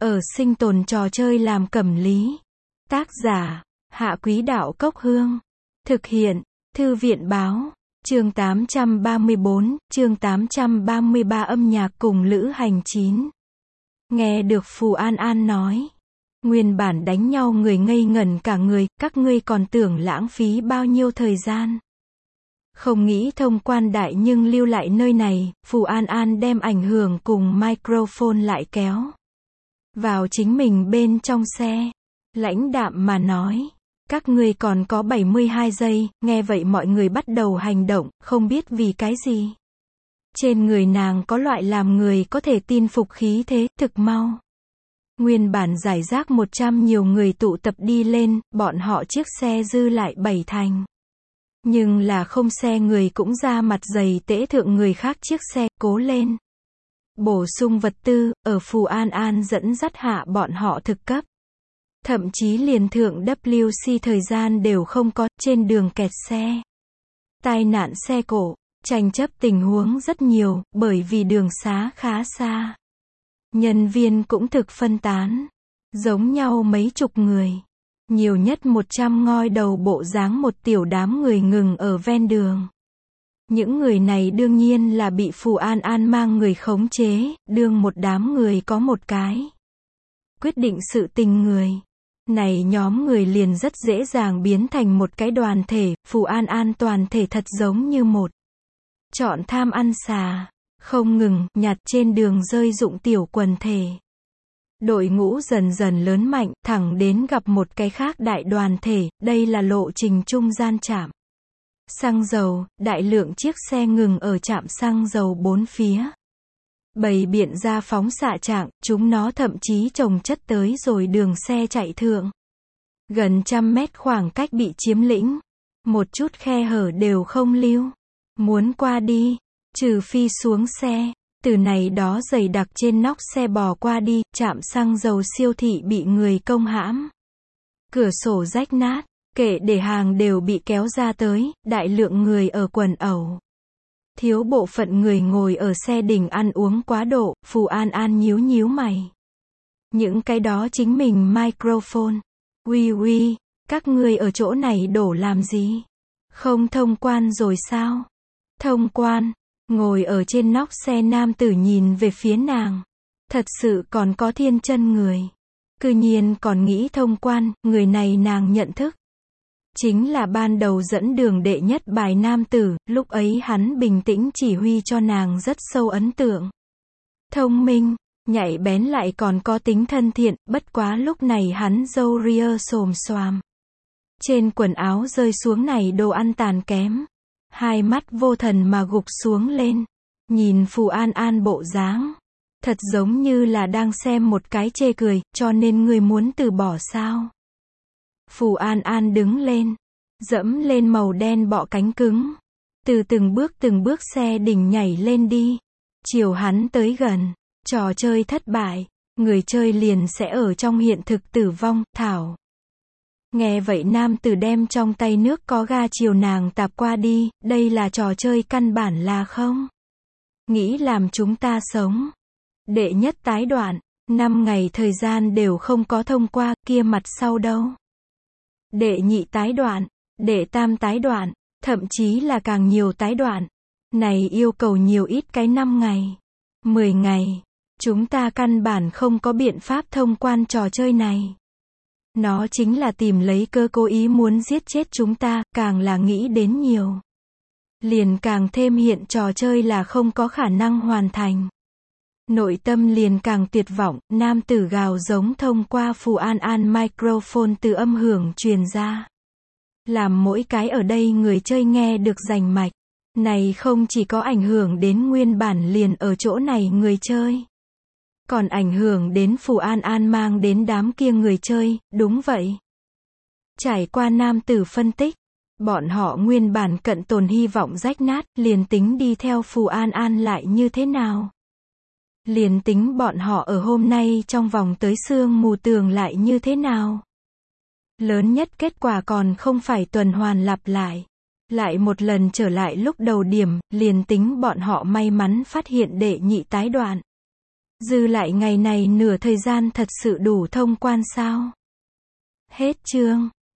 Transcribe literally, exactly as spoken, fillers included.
ở sinh tồn trò chơi làm cẩm lý. Tác giả, Hạ Quý Đạo Cốc Hương. Thực hiện, Thư viện Báo. Chương tám trăm ba mươi bốn, chương tám trăm ba mươi ba âm nhạc cùng lữ hành chín. Nghe được Phù An An nói. Nguyên bản đánh nhau người ngây ngẩn cả người, các ngươi còn tưởng lãng phí bao nhiêu thời gian. Không nghĩ thông quan đại nhưng lưu lại nơi này, Phù An An đem ảnh hưởng cùng microphone lại kéo vào chính mình bên trong xe. Lãnh đạm mà nói, các ngươi còn có bảy mươi hai giây, nghe vậy mọi người bắt đầu hành động, không biết vì cái gì. Trên người nàng có loại làm người có thể tin phục khí thế, thực mau. Nguyên bản giải rác một trăm nhiều người tụ tập đi lên, bọn họ chiếc xe dư lại bảy thành. Nhưng là không xe người cũng ra mặt dày tễ thượng người khác chiếc xe, cố lên. Bổ sung vật tư, ở Phù An An dẫn dắt hạ bọn họ thực cấp. Thậm chí liền thượng W C thời gian đều không có, trên đường kẹt xe. Tai nạn xe cộ, tranh chấp tình huống rất nhiều, bởi vì đường xá khá xa. Nhân viên cũng thực phân tán. Giống nhau mấy chục người. Nhiều nhất một trăm ngoi đầu bộ dáng một tiểu đám người ngừng ở ven đường. Những người này đương nhiên là bị Phù An An mang người khống chế, đương một đám người có một cái quyết định sự tình người. Này nhóm người liền rất dễ dàng biến thành một cái đoàn thể, Phù An An toàn thể thật giống như một chọn tham ăn xà, không ngừng nhặt trên đường rơi dụng tiểu quần thể. Đội ngũ dần dần lớn mạnh, thẳng đến gặp một cái khác đại đoàn thể, đây là lộ trình trung gian trạm xăng dầu, đại lượng chiếc xe ngừng ở trạm xăng dầu bốn phía. Bầy biện ra phóng xạ trạng, chúng nó thậm chí chồng chất tới rồi đường xe chạy thượng. Gần trăm mét khoảng cách bị chiếm lĩnh. Một chút khe hở đều không lưu. Muốn qua đi, trừ phi xuống xe. Từ này đó dày đặc trên nóc xe bò qua đi, trạm xăng dầu siêu thị bị người công hãm. Cửa sổ rách nát, kệ để hàng đều bị kéo ra tới, đại lượng người ở quần ẩu. Thiếu bộ phận người ngồi ở xe đỉnh ăn uống quá độ, Phù An An nhíu nhíu mày. Những cái đó chính mình microphone. Uy uy, các ngươi ở chỗ này đổ làm gì? Không thông quan rồi sao? Thông quan, ngồi ở trên nóc xe nam tử nhìn về phía nàng. Thật sự còn có thiên chân người. Cư nhiên còn nghĩ thông quan, người này nàng nhận thức. Chính là ban đầu dẫn đường đệ nhất bài nam tử, lúc ấy hắn bình tĩnh chỉ huy cho nàng rất sâu ấn tượng. Thông minh, nhạy bén lại còn có tính thân thiện, bất quá lúc này hắn râu ria xồm xoàm. Trên quần áo rơi xuống này đồ ăn tàn kém. Hai mắt vô thần mà gục xuống lên. Nhìn Phù An An bộ dáng. Thật giống như là đang xem một cái chê cười, cho nên người muốn từ bỏ sao? Phù An An đứng lên, dẫm lên màu đen bọ cánh cứng. Từ từng bước từng bước xe đỉnh nhảy lên đi. Chiều hắn tới gần, trò chơi thất bại, người chơi liền sẽ ở trong hiện thực tử vong, thảo. Nghe vậy nam tử đem trong tay nước có ga chiều nàng tạp qua đi, đây là trò chơi căn bản là không. Nghĩ làm chúng ta sống. Đệ nhất tái đoạn, năm ngày thời gian đều không có thông qua, kia mặt sau đâu. Đệ nhị tái đoạn, đệ tam tái đoạn, thậm chí là càng nhiều tái đoạn. Này yêu cầu nhiều ít cái năm ngày, mười ngày. Chúng ta căn bản không có biện pháp thông quan trò chơi này. Nó chính là tìm lấy cơ cố ý muốn giết chết chúng ta, càng là nghĩ đến nhiều. Liền càng thêm hiện trò chơi là không có khả năng hoàn thành. Nội tâm liền càng tuyệt vọng, nam tử gào giống thông qua Phù An An microphone từ âm hưởng truyền ra. Làm mỗi cái ở đây người chơi nghe được rành mạch. Này không chỉ có ảnh hưởng đến nguyên bản liền ở chỗ này người chơi. Còn ảnh hưởng đến Phù An An mang đến đám kia người chơi, đúng vậy. Trải qua nam tử phân tích, bọn họ nguyên bản cận tồn hy vọng rách nát, liền tính đi theo Phù An An lại như thế nào. Liền tính bọn họ ở hôm nay trong vòng tới sương mù tường lại như thế nào. Lớn nhất kết quả còn không phải tuần hoàn lặp lại. Lại một lần trở lại lúc đầu điểm, liền tính bọn họ may mắn phát hiện đệ nhị tái đoạn. Dư lại ngày này nửa thời gian thật sự đủ thông quan sao? Hết chương.